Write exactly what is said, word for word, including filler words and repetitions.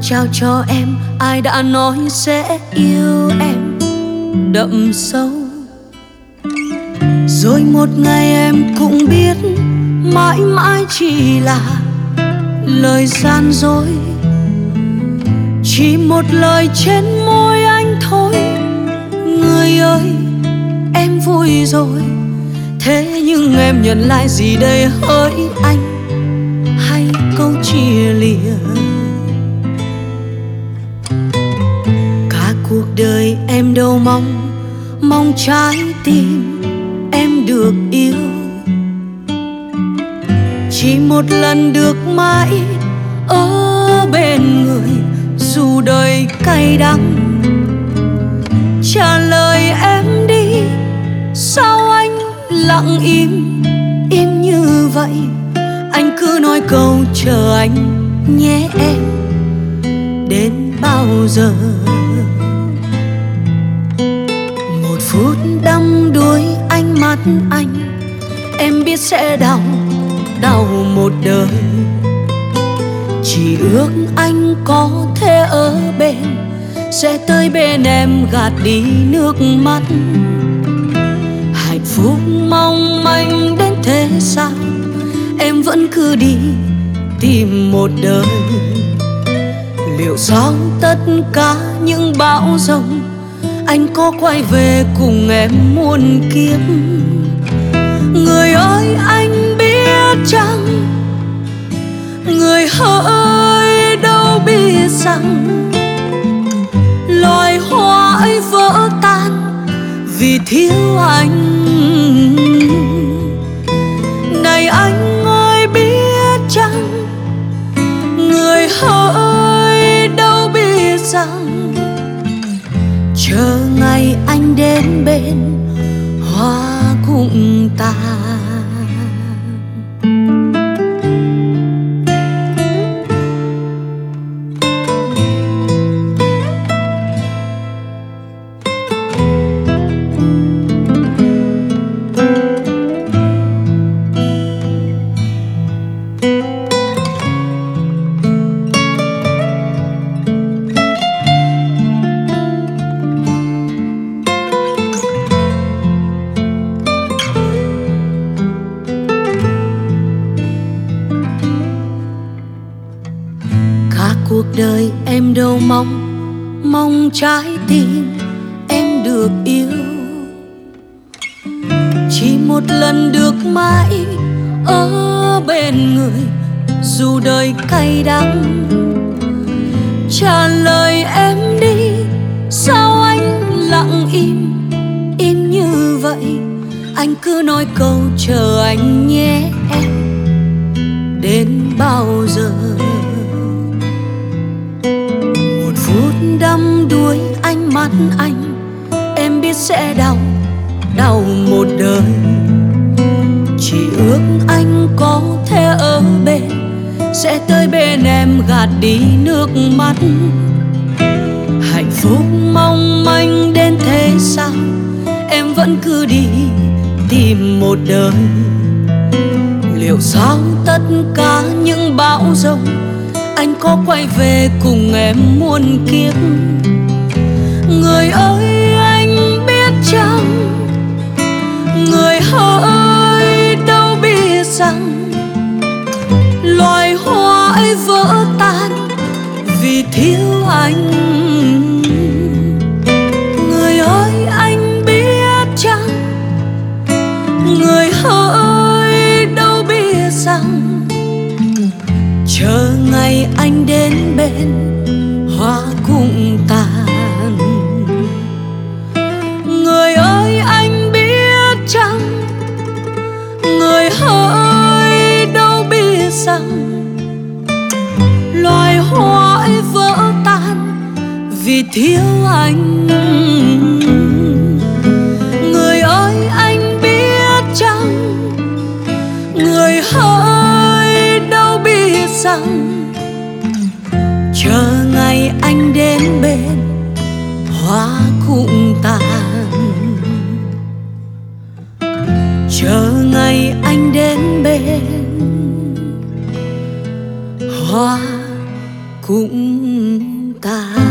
trao cho em, ai đã nói sẽ yêu em đậm sâu. Rồi một ngày em cũng biết mãi mãi chỉ là lời gian dối, chỉ một lời trên môi anh thôi. Người ơi em vui rồi, thế nhưng em nhận lại gì đây hỡi anh, hay câu chia lìa. Cả cuộc đời em đâu mong, mong trái tim em được yêu, chỉ một lần được mãi ở bên người dù đời cay đắng. Trả lời em đi, sao anh lặng im, im như vậy. Anh cứ nói câu chờ anh nhé em, đến bao giờ. Một phút đắm đuối ánh mắt anh, em biết sẽ đau, đau một đời. Chỉ ước anh có thể ở bên, sẽ tới bên em gạt đi nước mắt. Hạnh phúc mong manh đến thế sao, em vẫn cứ đi tìm một đời. Liệu sau tất cả những bão giông, anh có quay về cùng em muôn kiếp? Người ơi anh biết chăng, người hỡi đâu biết rằng loài hoa ấy vỡ tan vì thiếu anh. Này anh ơi biết chăng, người hỡi đâu biết rằng chờ ngày anh đến bên hoa cũng tàn. Cuộc đời em đâu mong, mong trái tim em được yêu, chỉ một lần được mãi ở bên người dù đời cay đắng. Trả lời em đi, sao anh lặng im, im như vậy. Anh cứ nói câu chờ anh nhé em, đến bao giờ. Phút đắm đuối ánh mắt anh, em biết sẽ đau, đau một đời. Chỉ ước anh có thể ở bên, sẽ tới bên em gạt đi nước mắt. Hạnh phúc mong manh đến thế sao, em vẫn cứ đi tìm một đời. Liệu sau tất cả những bão giông, anh có quay về cùng em muôn kiếp? Người ơi anh biết chăng, người hỡi đâu biết rằng loài hoa ấy vỡ tan vì thiếu anh. Người ơi anh biết chăng, người hỡi đâu biết rằng chờ ngày anh đến bên hoa cũng tàn. Người ơi anh biết chăng, người hỡi đâu biết rằng loài hoa ấy vỡ tan vì thiếu anh. Người ơi anh biết chăng, người hỡi đâu biết rằng chờ ngày anh đến bên hoa cũng tàn. Chờ ngày anh đến bên hoa cũng ta.